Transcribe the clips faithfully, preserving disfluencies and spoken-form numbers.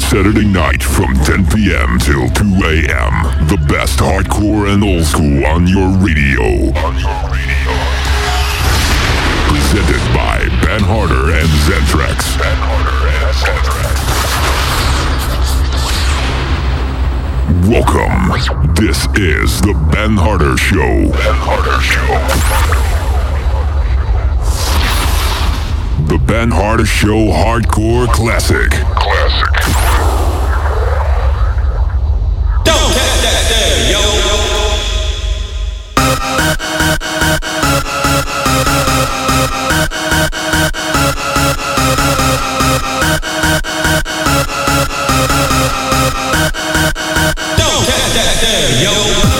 Saturday night from ten p.m. till two a.m. The best hardcore and old school on your radio. On your radio. Presented by Ben Harder and Zentrax. Ben Harder and Zentrax. Welcome. This is the Ben Harder Show. Ben Harder Show. The Ben Harder Show Hardcore Classic. Classic. Don't catch that there, yo. Don't catch that there, yo.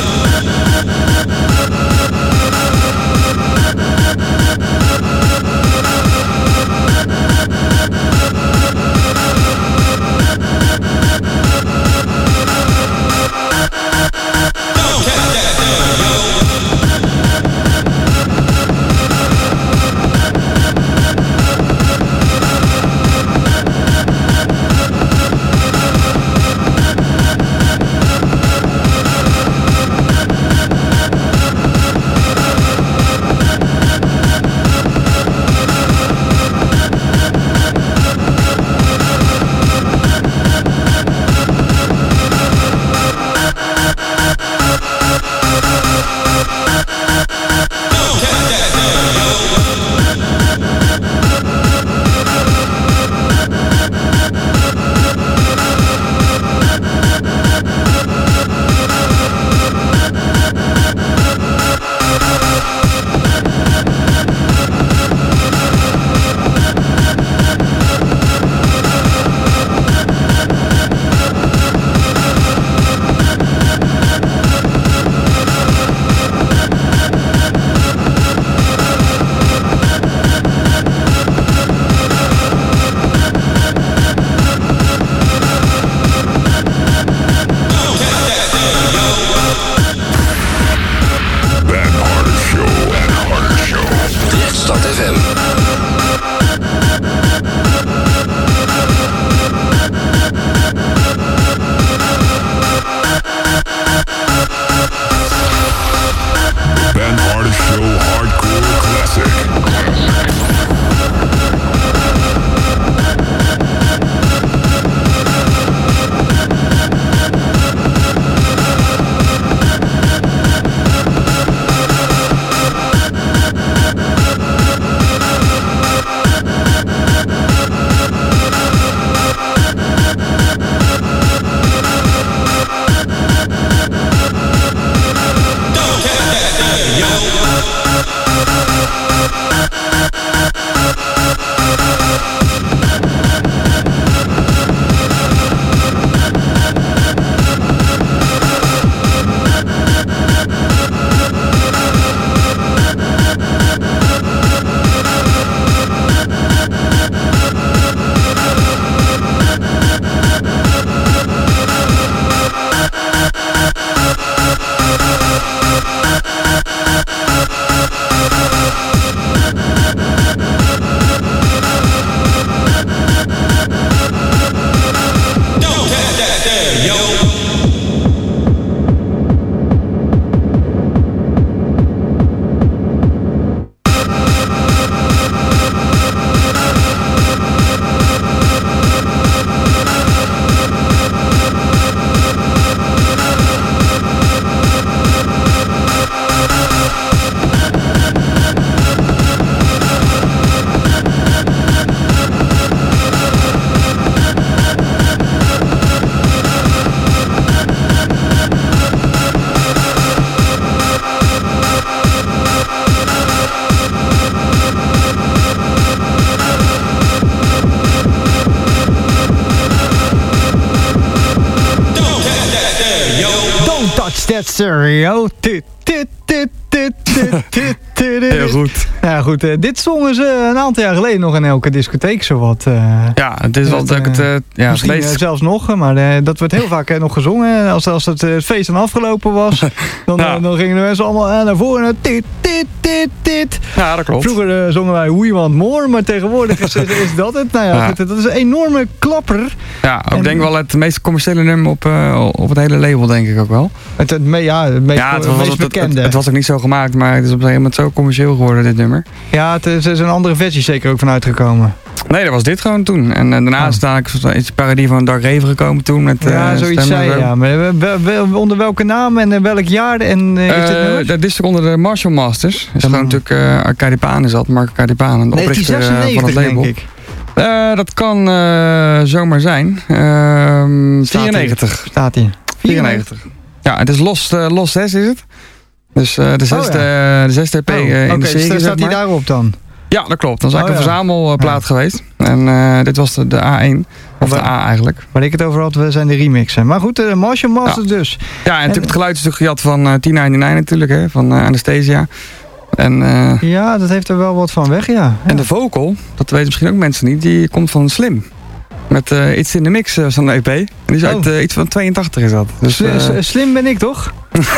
That stereo. Heel goed. Nou ja, goed. Uh, dit zongen ze een aantal jaar geleden nog in elke discotheek, zowat. Uh, ja, het is wel dat ik het... Uh, ja, misschien het leest... uh, zelfs nog, maar uh, dat werd heel vaak uh, nog gezongen. Als, als het, uh, het feest dan afgelopen was, dan, ja. uh, dan gingen de mensen allemaal uh, naar voren. Uh, dit, dit, dit, dit. Ja, dat klopt. Vroeger uh, zongen wij We Want More, maar tegenwoordig is, is dat het. Nou ja, ja. Goed, dat is een enorme klapper. Ja, ik denk wel het meest commerciële nummer op, uh, op het hele label, denk ik ook wel. Het, het, me, ja, het meest, ja, het, het was, meest het, bekende. Het, het was ook niet zo gemaakt, maar het is op een gegeven moment zo commercieel geworden, dit nummer. Ja, het is, er is een andere versie zeker ook van uitgekomen. Nee, dat was dit gewoon toen. En uh, daarna is oh. het iets parodie van Dark Raven gekomen toen. Met, uh, ja, zoiets zei ja. Maar we, we, onder welke naam en uh, welk jaar en uh, is uh, dit nummer? Dat is onder de Marshall Masters. Dat is gewoon natuurlijk uh, Arcadi Pan is dat, Mark Arcadi Pan, de oprichter uh, van het label. Denk ik. Uh, dat kan uh, zomaar zijn. Uh, vierennegentig. Staat hij? vierennegentig. Ja, het is Los, uh, Los zes is het. Dus uh, de zesde, oh, ja. de zesde E P uh, oh, in okay, de serie. Dus staat hij daarop dan? Ja, dat klopt. Dat is eigenlijk oh, ja. een verzamelplaat ja. geweest. En uh, dit was de, de A één. Of de A eigenlijk. Waar ik het over had, zijn de remixen. Maar goed, de Marshall Masters ja. dus. Ja, en natuurlijk en, het geluid is natuurlijk gejat van uh, tien negenennegentig natuurlijk, hè, van uh, Anesthesia. En, uh, ja, dat heeft er wel wat van weg, ja. ja. En de vocal, dat weten misschien ook mensen niet, die komt van Slim. Met uh, Iets in de Mix uh, van de E P. En die is oh. uit uh, iets van tweeëntachtig is dat. Dus, uh, Slim ben ik toch?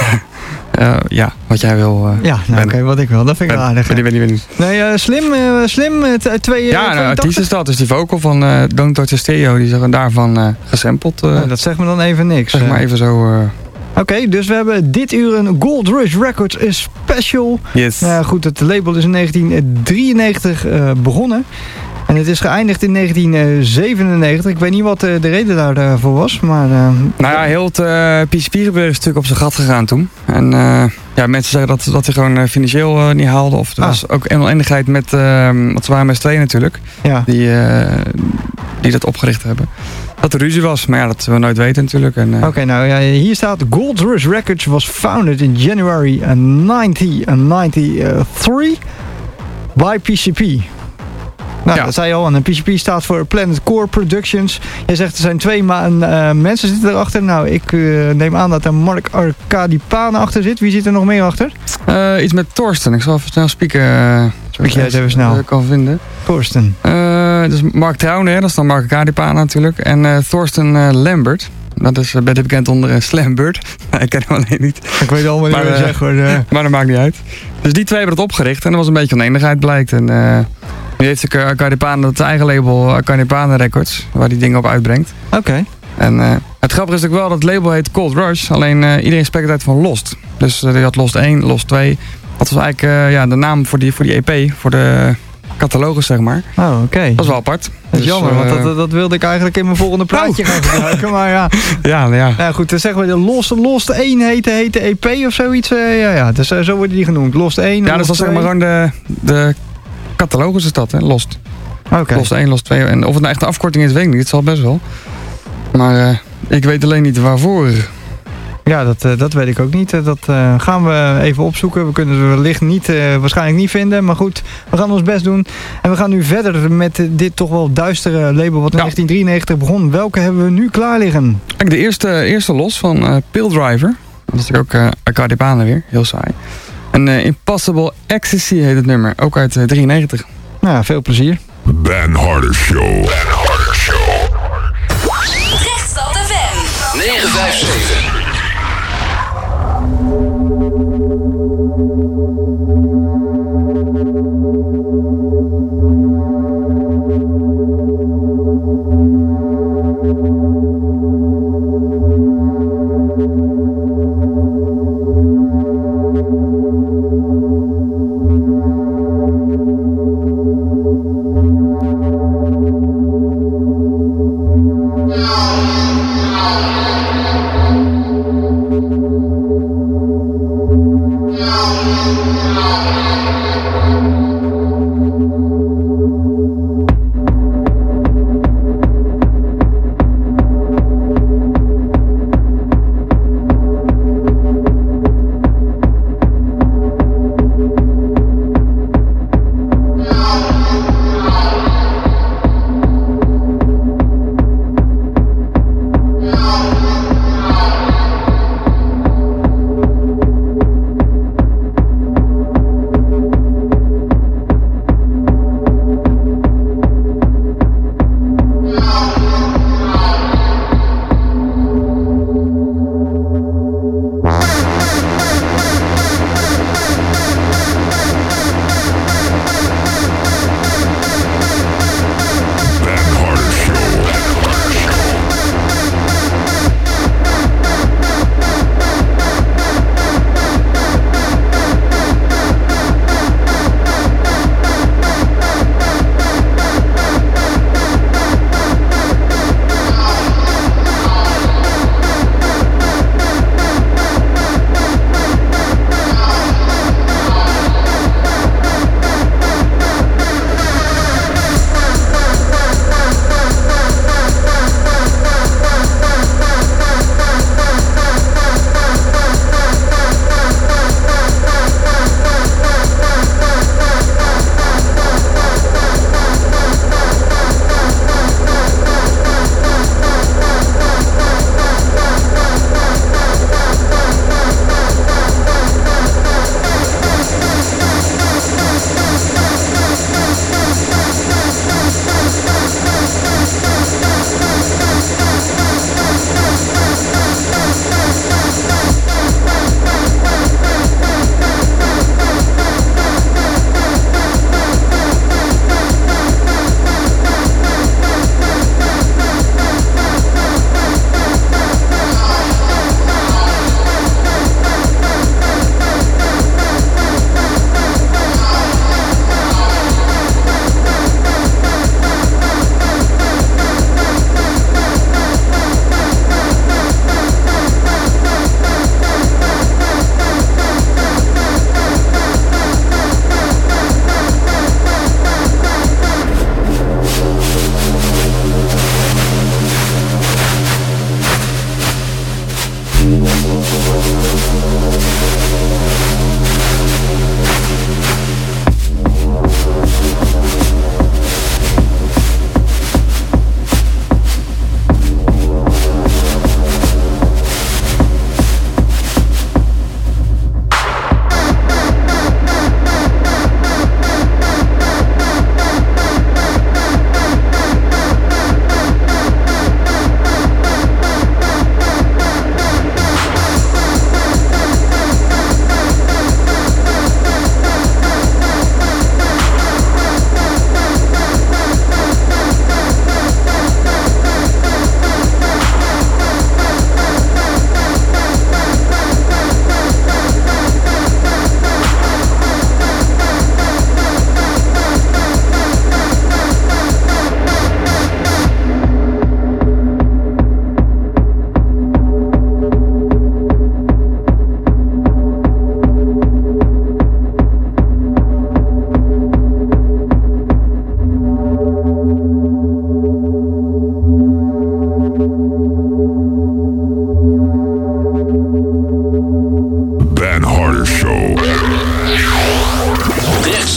Uh, ja, wat jij wil. Uh, ja, nou, oké, okay, wat ik wil. Dat vind ik ben, aardig. Ben, ben, ben, ben. Nee, uh, Slim, uh, Slim, uh, twee... Uh, ja, nou, artiest is dat. Dus die vocal van uh, Don't Touch the Stereo, die is er daarvan uh, gesampled. Uh, nou, dat zegt me dan even niks. Zeg maar even zo... Uh, Oké, okay, dus we hebben dit uur een Gold Rush Records special. Yes. Uh, goed, het label is in negentien drieënnegentig uh, begonnen. En het is geëindigd in negentien zevenennegentig. Ik weet niet wat uh, de reden daarvoor was, maar... Uh, nou ja, heel het uh, P C P-gebeuren is natuurlijk op zijn gat gegaan toen. En uh, ja, mensen zeggen dat, dat hij gewoon uh, financieel uh, niet haalde. Of er ah. was ook een oneindigheid met... Uh, want ze waren met z'n tweeën natuurlijk. Ja. Die, uh, die dat opgericht hebben. Dat er ruzie was, maar ja, dat we nooit weten natuurlijk. Uh... Oké, okay, nou ja, hier staat... Gold Rush Records was founded in January negentien negenennegentig by P C P. Nou, ja. dat zei je al. En een P C P staat voor Planet Core Productions. Jij zegt er zijn twee ma- uh, mensen zitten erachter. Nou, ik uh, neem aan dat er Mark Arcadi Pan achter zit. Wie zit er nog meer achter? Uh, iets met Thorsten. Ik zal even snel spieken. Uh, Spiek jij het even snel. Ik kan vinden. Thorsten. Uh, dus Mark Trouwner, dat is dan Mark Arcadi Pan natuurlijk. En uh, Thorsten uh, Lambert. Dat is uh, beter bekend onder uh, Slambert. ik ken hem alleen niet. Ik weet al wat je wil zeggen hoor. Uh. Maar dat maakt niet uit. Dus die twee hebben het opgericht. En er was een beetje oneenigheid blijkt. En... Uh, Nu heeft uh, Arcadi Pan het eigen label Arcadi Pan Records, waar die dingen op uitbrengt. Oké. Okay. En uh, het grappige is natuurlijk wel dat het label heet Cold Rush, alleen uh, iedereen spreekt het uit van Lost. Dus uh, je had Lost één, Lost twee. Dat was eigenlijk uh, ja, de naam voor die, voor die E P, voor de catalogus zeg maar. Oh, oké. Okay. Dat is wel apart. Dat is dus, jammer, uh, want dat, dat wilde ik eigenlijk in mijn volgende plaatje oh. gaan gebruiken. Maar ja. ja, ja. Nou goed, dan zeggen we de Lost, Lost één heette, heette E P of zoiets. Uh, ja, ja. Dus uh, zo worden die genoemd. Lost één. Ja, dus dat is zeg maar gewoon de... de catalogus is dat, hè? Lost. Okay. Lost één, Lost twee. En of het nou echt een afkorting is, weet ik niet. Het zal best wel. Maar uh, ik weet alleen niet waarvoor. Ja, dat, uh, dat weet ik ook niet. Dat uh, gaan we even opzoeken. We kunnen het wellicht niet, uh, waarschijnlijk niet vinden. Maar goed, we gaan ons best doen. En we gaan nu verder met uh, dit toch wel duistere label wat in ja. negentien drieënnegentig begon. Welke hebben we nu klaar liggen? Kijk, de eerste, eerste los van uh, Pill Driver. Dat is natuurlijk ook uh, Arcadi Pan weer. Heel saai. En uh, Impossible Ecstasy heet het nummer. Ook uit uh, drieënnegentig. Nou ja, veel plezier. Ben Harder Show. Ben Harder Show. Rechtstad F M. negen vijf zeven. No.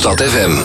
Rechtstad F M.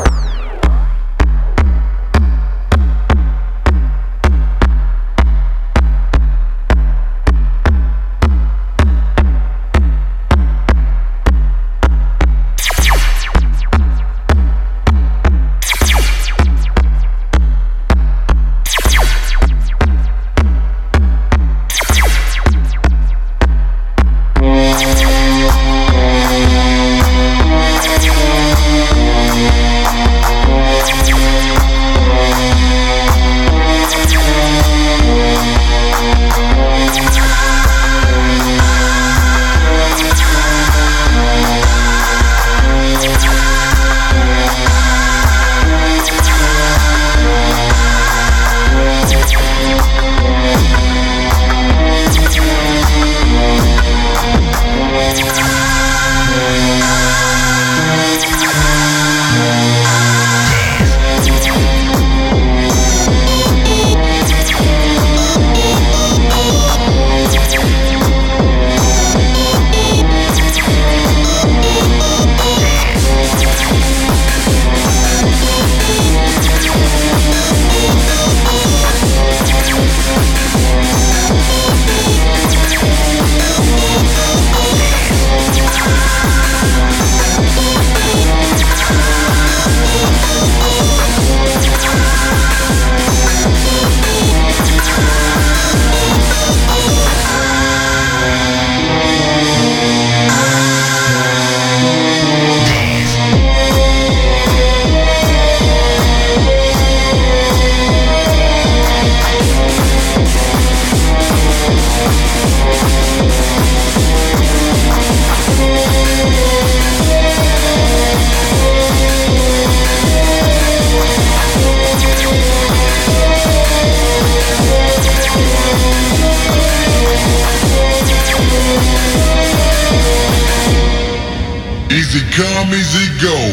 Easy come, easy go.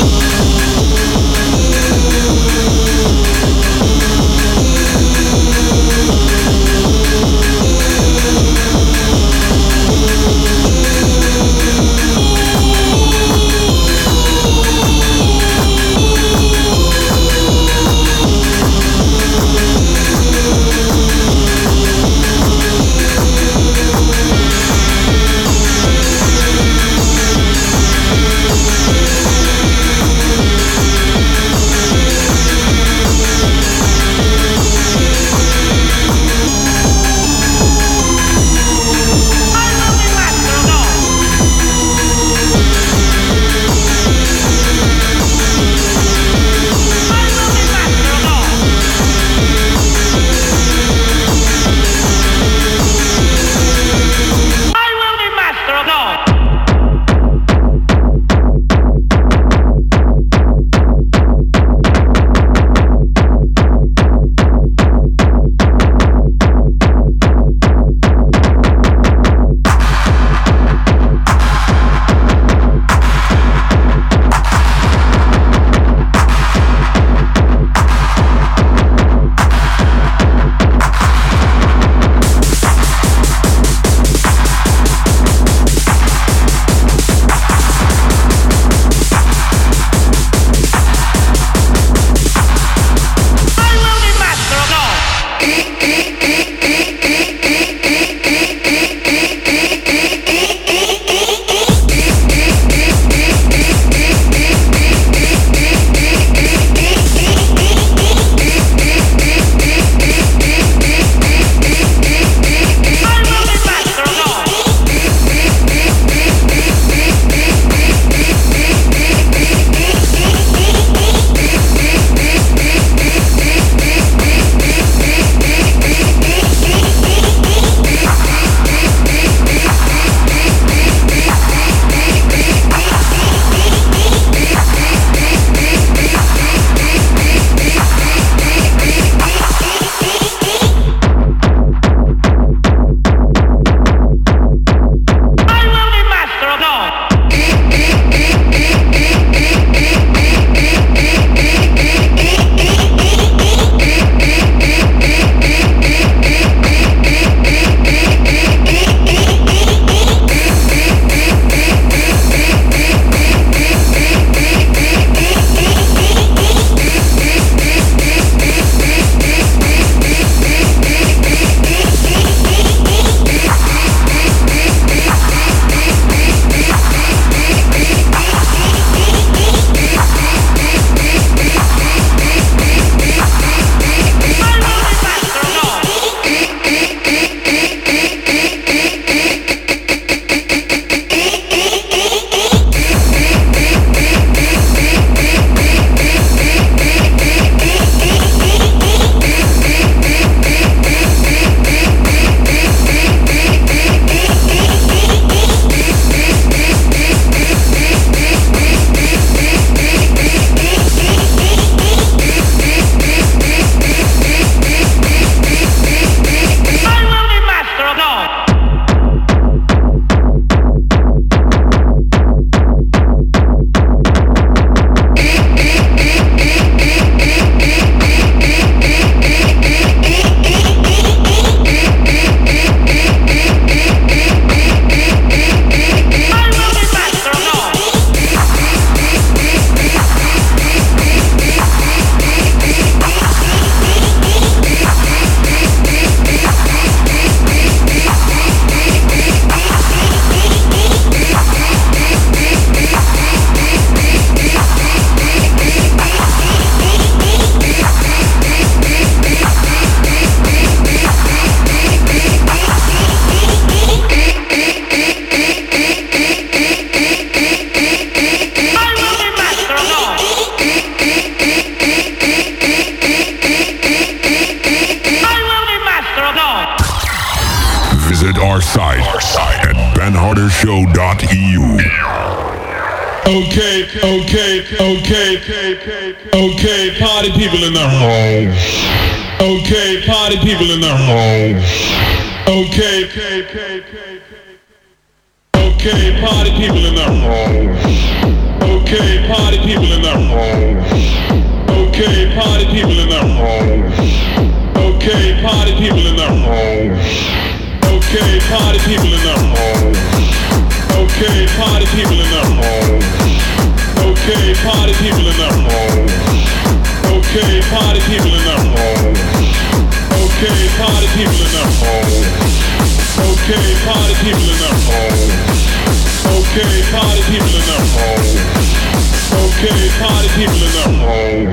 We'll be right back. visit our site, our site at ben harder show dot e u. Okay, okay, okay, okay, party people in the home. Okay, party people in the home. Okay, okay, okay, party people in the home. Okay, party people in the home. Okay, party people in the home. Okay, party people in the home. Okay, party people in the home. Okay, party people in the home. Okay, party people in the home. Okay, party people in the home. Okay, party people in the home. Okay, party people in the home. Okay, party people in the home. Okay, party people in the home.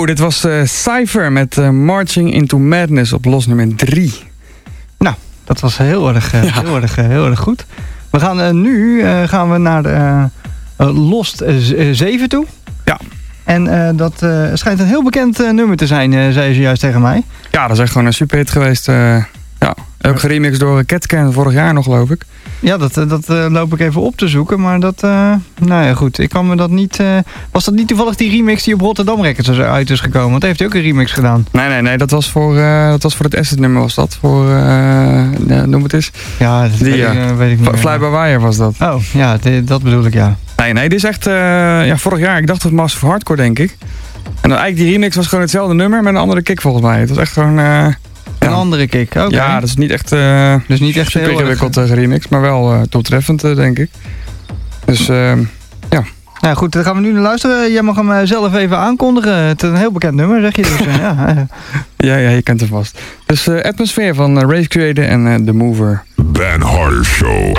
Yo, dit was uh, Cypher met uh, Marching into Madness op los nummer drie. Nou, dat was heel erg, uh, ja. heel erg, uh, heel erg goed. We gaan uh, nu uh, gaan we naar de, uh, uh, Lost zeven toe. Ja. En uh, dat uh, schijnt een heel bekend uh, nummer te zijn, uh, zei ze juist tegen mij. Ja, dat is echt gewoon een superhit geweest. Uh, ja, ook geremixed door Catcan vorig jaar nog, geloof ik. Ja, dat, dat uh, loop ik even op te zoeken, maar dat... Uh, nou ja, goed, ik kan me dat niet... Uh, was dat niet toevallig die remix die op Rotterdam Records uit is gekomen? Want heeft hij ook een remix gedaan. Nee, nee, nee, dat was voor, uh, dat was voor het Asset nummer, was dat. Voor, uh, ja, noem het eens. Ja, dat die, weet, ja. ik, uh, weet ik niet. Fly by Wire was dat. Oh, ja, die, dat bedoel ik, ja. Nee, nee, dit is echt... Uh, ja, vorig jaar, ik dacht het was Massive Hardcore, denk ik. En dan eigenlijk die remix was gewoon hetzelfde nummer met een andere kick volgens mij. Het was echt gewoon... Uh, Een ja. andere kick, oké. Okay. Ja, dat is niet echt, uh, dus niet echt super ingewikkeld uh, geremixed, maar wel uh, doeltreffend, uh, denk ik. Dus, uh, ja. Nou goed, daar gaan we nu naar luisteren. Jij mag hem uh, zelf even aankondigen. Het is een heel bekend nummer, zeg je dus. Uh, ja. ja, ja, je kent hem vast. Dus uh, Atmosphere van uh, Race Creator en uh, The Mover. Ben Harder Show.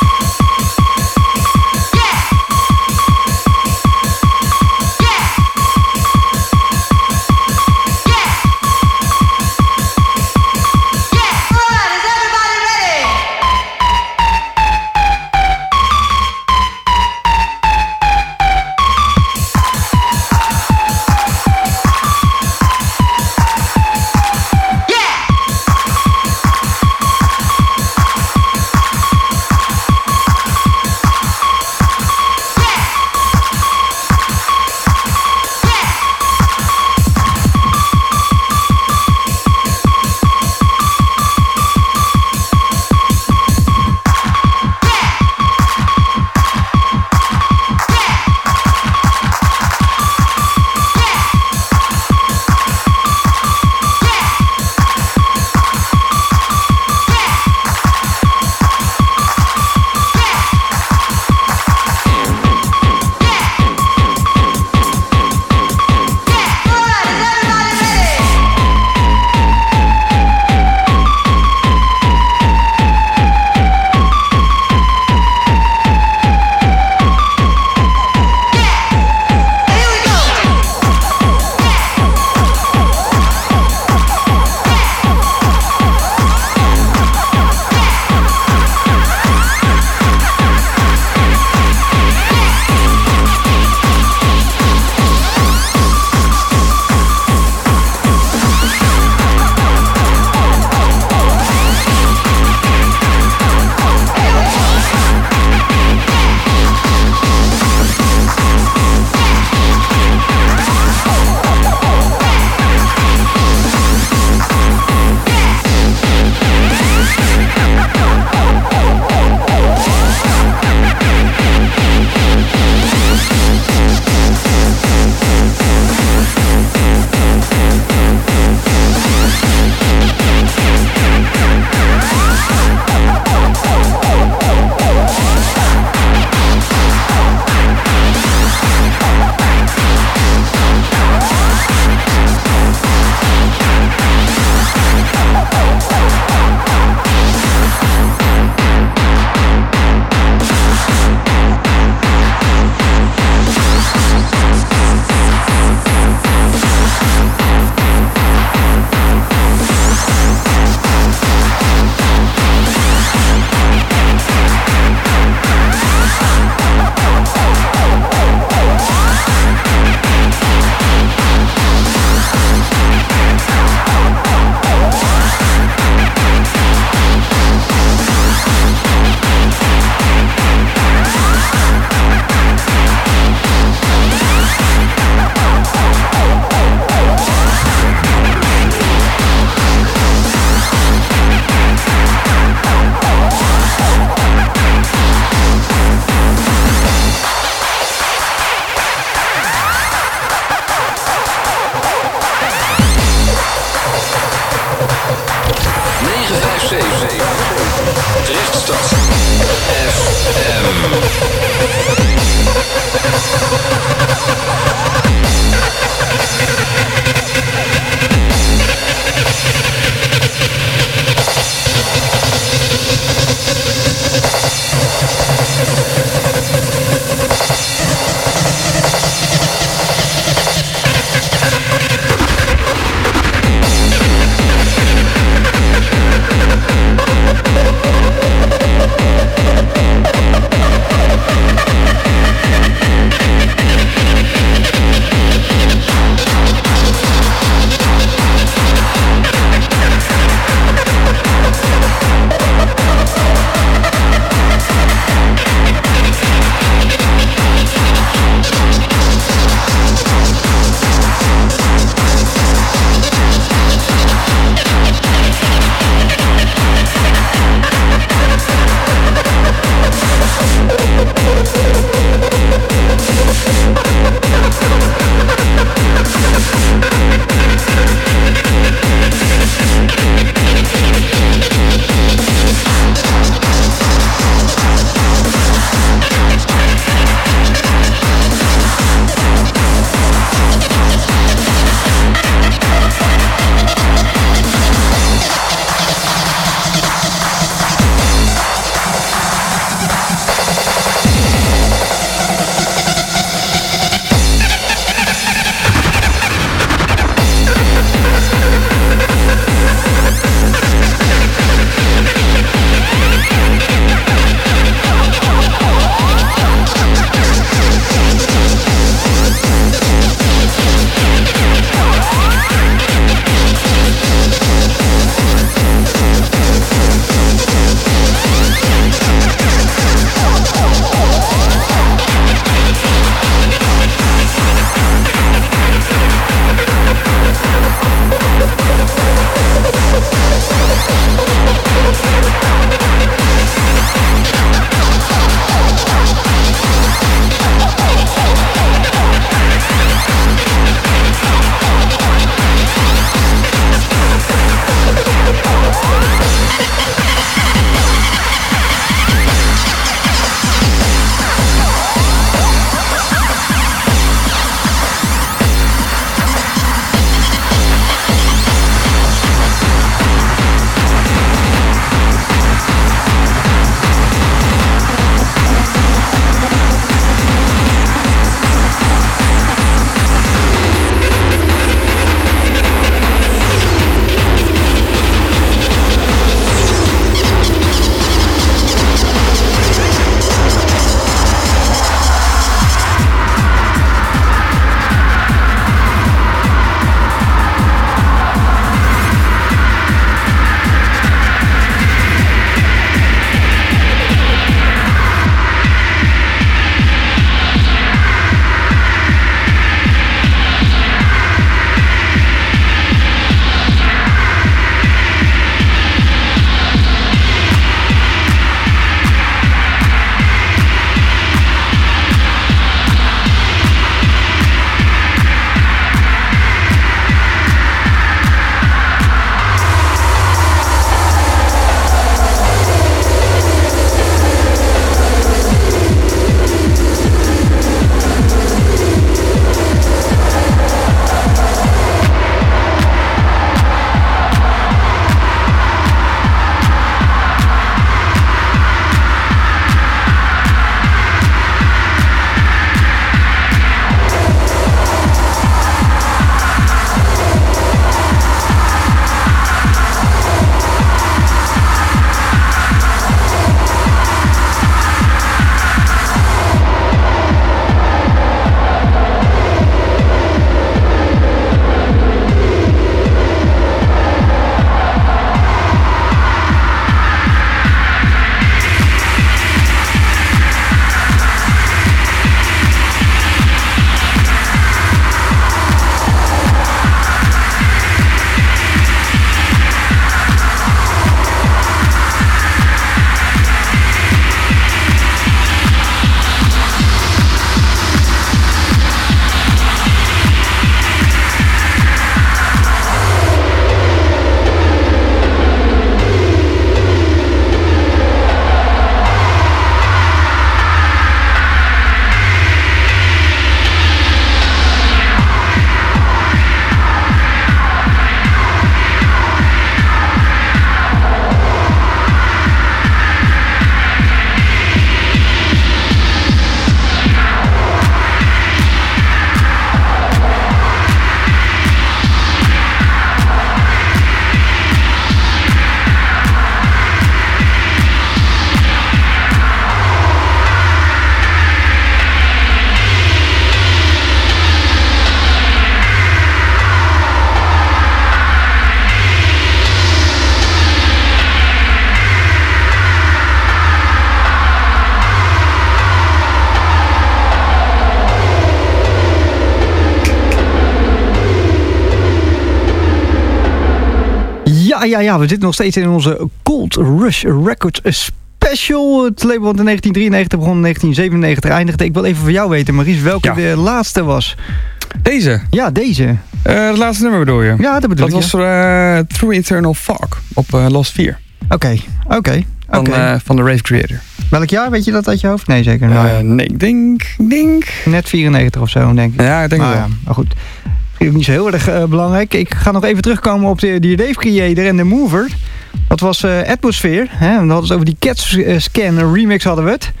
ja, ja, we zitten nog steeds in onze Gold Rush Records Special. Het label wat in negentien drieënnegentig begon, in negentien zevenennegentig eindigde. Ik wil even van jou weten, Maurice, welke ja. de laatste was. Deze? Ja, deze. Uh, het laatste nummer bedoel je? Ja, dat bedoel dat ik. Dat was ja. uh, Through Eternal Fog op uh, Lost vier. Oké, okay, oké. Okay, van, okay. uh, van de Rave Creator. Welk jaar, weet je dat uit je hoofd? Nee, zeker. Nou, uh, nee, ik denk, denk... Net vierennegentig of zo, denk ik. Ja, ik denk nou, wel. Ja, maar goed. Ook niet zo heel erg uh, belangrijk. Ik ga nog even terugkomen op de, die Rave Creator en de Mover. Dat was uh, Atmosphere. Hè? We hadden het over die Cat Scan remix hadden we het.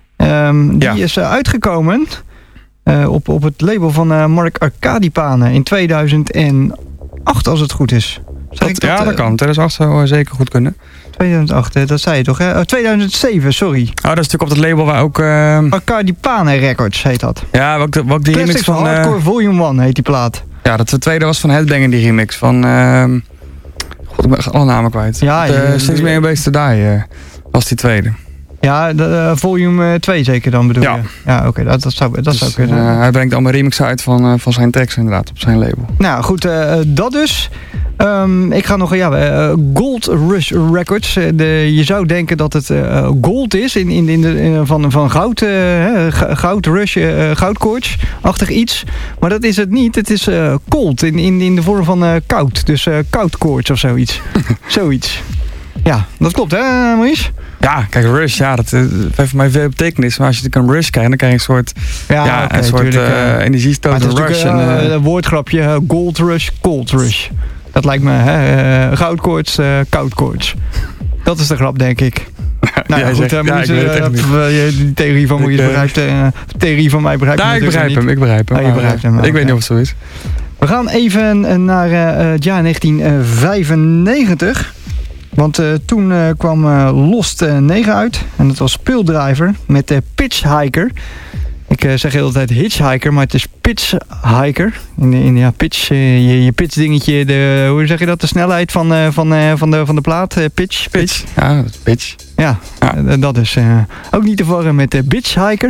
Um, die ja. is uh, uitgekomen uh, op, op het label van uh, Mark Arcadipanen in tweeduizend acht, als het goed is. Dat, dat, ja, dat uh, kan. tweeduizend acht zou uh, zeker goed kunnen. tweeduizend acht, dat zei je toch? Hè? Oh, tweeduizend zeven, sorry. Oh, dat is natuurlijk op dat label waar ook... Uh... Arcadipanen Records heet dat. Ja, wat, wat die remix van... van Hardcore uh... Volume één heet die plaat. Ja, dat de tweede was van Headbanger, die remix van... Uh... God, ik ben alle namen kwijt. Ja, de, uh, Six Million Ways to Die uh, was die tweede. Ja, de, uh, volume twee zeker dan bedoel ja. je? Ja, oké, okay, dat, dat zou, dat dus, zou kunnen. Uh, hij brengt allemaal remixen uit van, uh, van zijn tracks inderdaad, op zijn label. Nou goed, uh, dat dus. Um, ik ga nog, ja, uh, Gold Rush Records. Uh, de, je zou denken dat het uh, gold is, in, in, in de, in, van, van goud, uh, goud rush, uh, goudkoorts-achtig iets. Maar dat is het niet. Het is uh, cold, in, in, in de vorm van uh, koud. Dus uh, koudkoorts of zoiets. zoiets. Ja, dat klopt hè, Maurice? Ja, kijk, rush, ja, dat, dat heeft voor mij veel betekenis. Maar als je natuurlijk een rush krijgt, dan krijg je een soort, ja, ja, okay, een soort tuurlijk, uh, energiestoot, een rush. Een uh, uh, woordgrapje, uh, gold rush, cold rush. Dat lijkt me, hè, uh, goudkoorts, uh, koudkoorts. Dat is de grap, denk ik. Nou ja, ja goed, zegt, uh, ja, je, uh, uh, die theorie van Maurice begrijpt, uh, de theorie van mij begrijpt. Ja, ik begrijp hem, ik begrijp hem. Oh, je begrijpt hem. Ik okay. weet niet of het zo is. We gaan even naar uh, het jaar negentien vijfennegentig. Want uh, toen uh, kwam uh, Lost uh, negen uit. En dat was Pill-Driver met uh, Pitchhiker. Ik uh, zeg de hele tijd Hitchhiker, maar het is Pitchhiker. In, in ja, pitch, uh, je, je pitch dingetje, de, hoe zeg je dat? De snelheid van, uh, van, uh, van, de, van de plaat. Uh, pitch, pitch. pitch. Ja, pitch. Ja, ja. Uh, dat is uh, ook niet te verwarren met uh, Bitchhiker.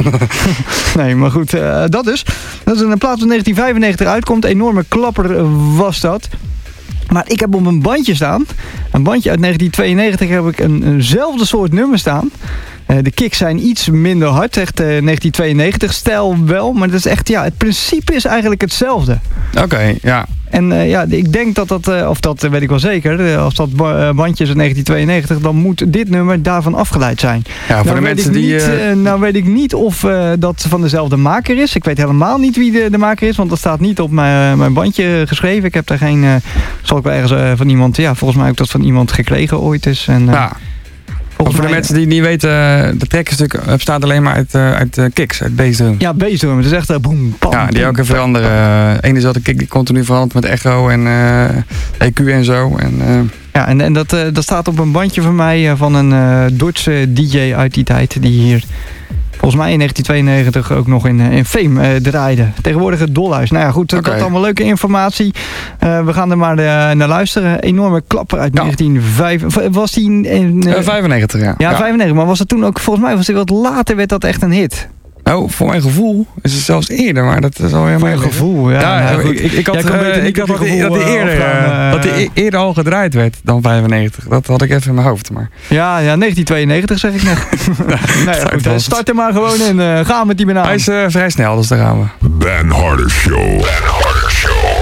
Nee, maar goed, uh, dat dus. Dat is een plaat van negentien vijfennegentig uitkomt. Enorme klapper was dat. Maar ik heb op een bandje staan. Een bandje uit negentien tweeënnegentig heb ik een, eenzelfde soort nummer staan. Uh, de kicks zijn iets minder hard, echt uh, negentien tweeënnegentig stijl wel. Maar dat is echt, ja, het principe is eigenlijk hetzelfde. Oké, okay, ja. En uh, ja, ik denk dat dat, uh, of dat weet ik wel zeker, uh, als dat uh, bandje is uit negentien tweeënnegentig, dan moet dit nummer daarvan afgeleid zijn. Ja, voor nou de mensen die... Niet, uh, nou weet ik niet of uh, dat van dezelfde maker is. Ik weet helemaal niet wie de, de maker is, want dat staat niet op mijn, uh, mijn bandje geschreven. Ik heb daar geen, uh, zal ik wel ergens uh, van iemand, ja, volgens mij heb ik dat van iemand gekregen ooit eens. En, uh, ja. Voor de mensen die niet weten, de track bestaat alleen maar uit, uh, uit uh, kicks, uit bassdrum. Ja, bassdrum. Het is echt uh, boem, pam. Ja, die ook even veranderen. Uh, Eén is de kick die continu verandert met echo en uh, E Q en zo. En, uh, ja, en, en dat, uh, dat staat op een bandje van mij uh, van een uh, Duitse D J uit die tijd. Die hier volgens mij in negentien tweeënnegentig ook nog in, in Fame uh, draaide. Tegenwoordig het Dolhuis. Nou ja, goed, okay. Dat is allemaal leuke informatie. Uh, we gaan er maar uh, naar luisteren. Enorme klapper uit ja. negentien vijfennegentig. Was die in... in uh, uh, vijfennegentig, ja. Ja, ja, vijfennegentig. Maar was het toen ook, volgens mij was het wat later, werd dat echt een hit. Nou, voor mijn gevoel is het zelfs eerder, maar dat is alweer mijn gevoel. Ja, ja nou, ik, ik, ik had, uh, ik had dat, gevoel, dat, die eerder, uh, dat die eerder al gedraaid werd dan vijfennegentig. Dat had ik even in mijn hoofd. Maar. Ja, ja, negentien tweeënnegentig zeg ik net. Nee, ja, goed, start er maar gewoon in. Uh, ga met die banaan. Hij is uh, vrij snel, dus daar gaan we. Ben Harder Show. Ben Harder Show.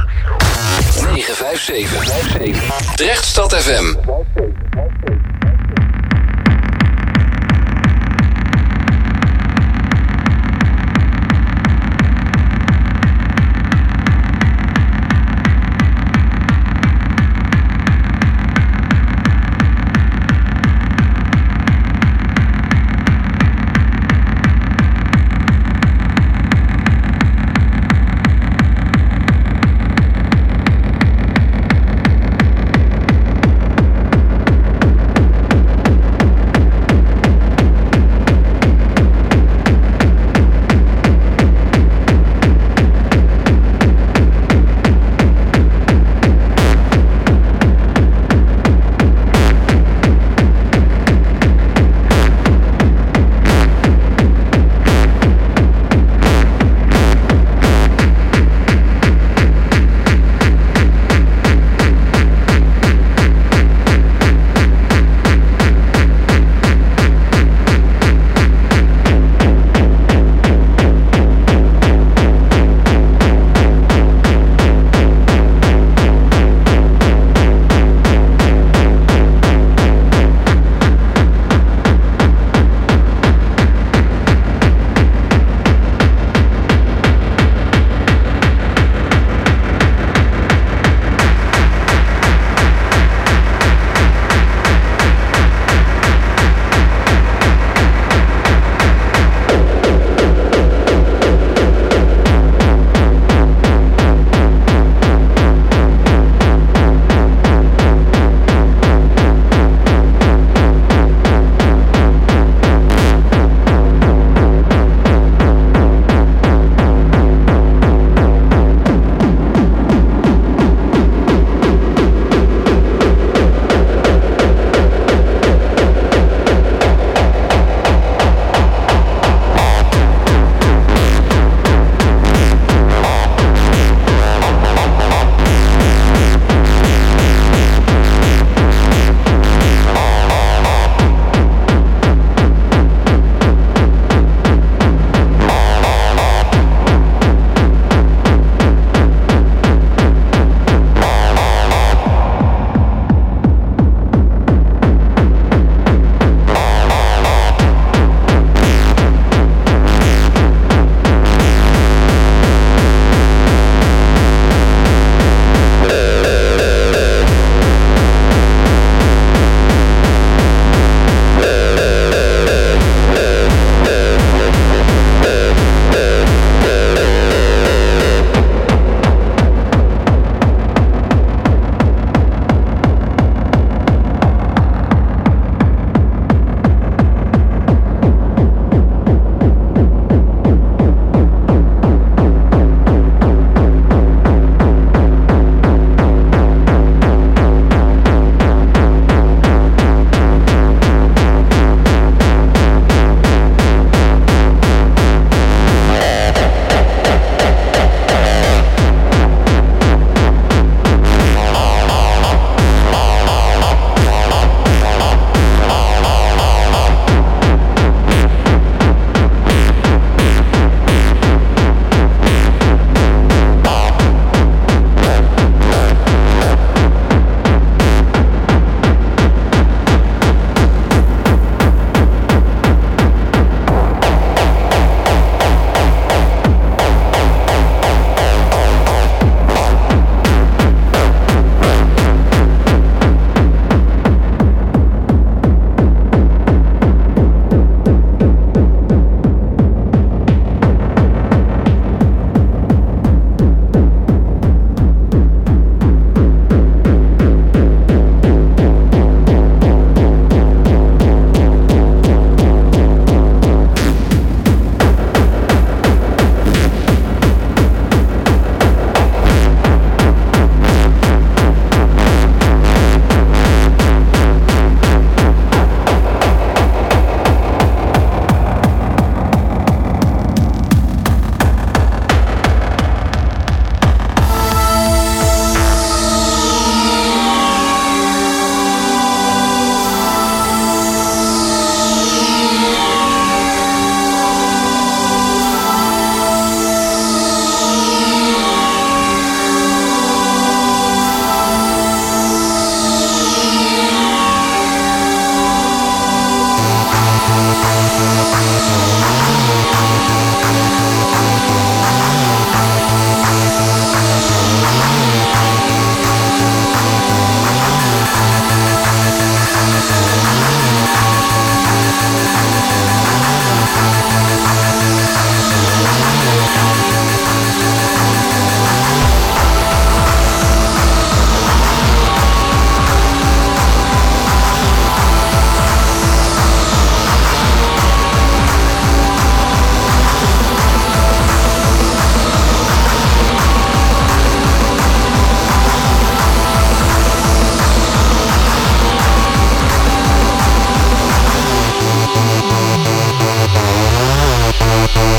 negen vijf zeven. Drechtstad F M.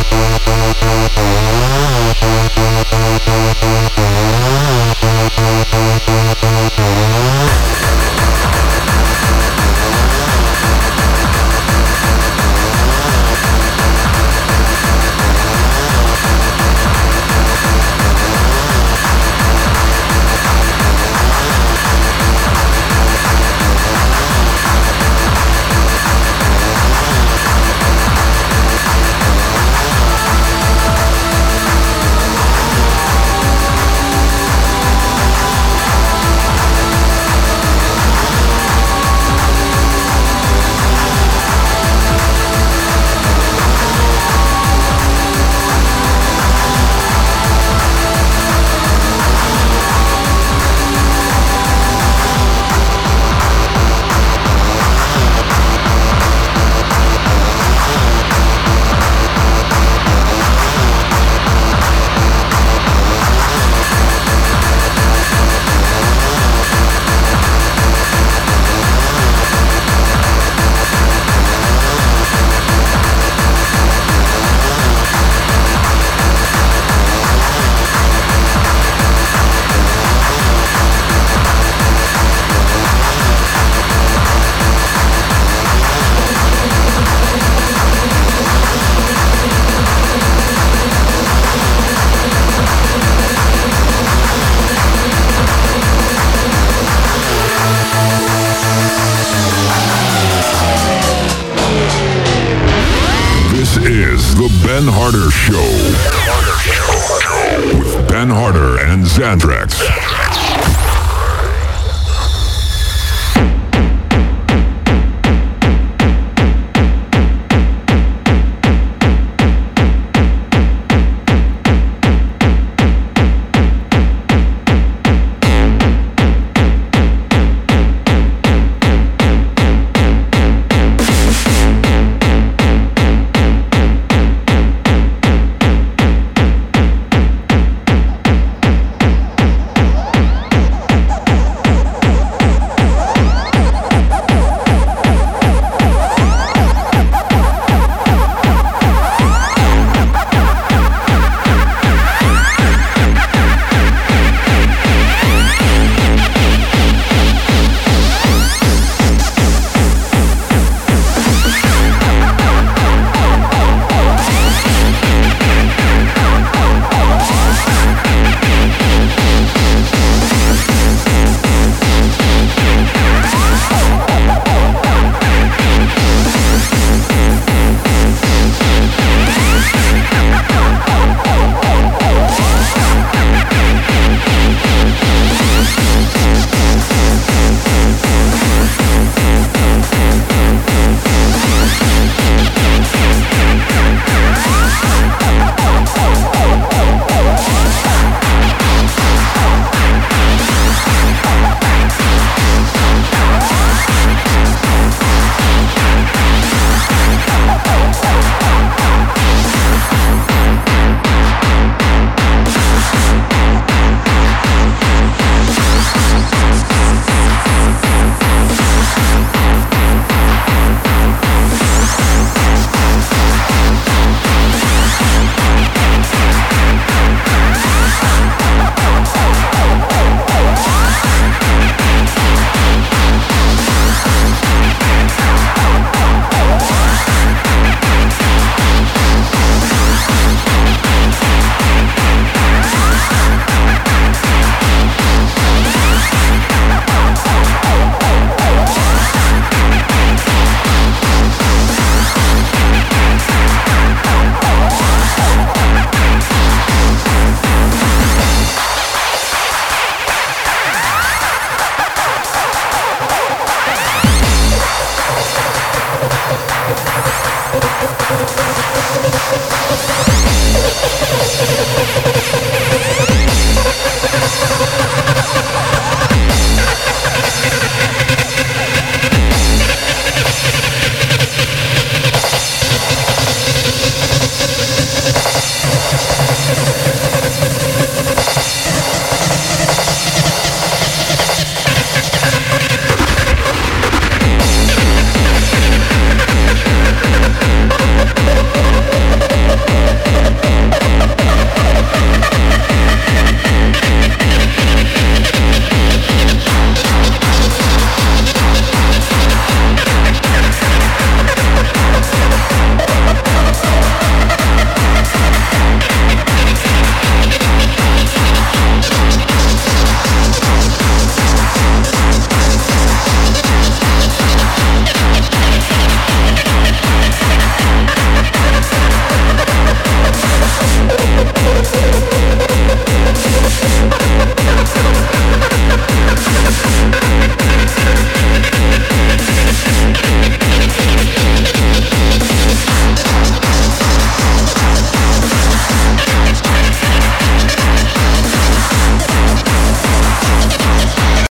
Ben Harder Show with Ben Harder and Xandrax.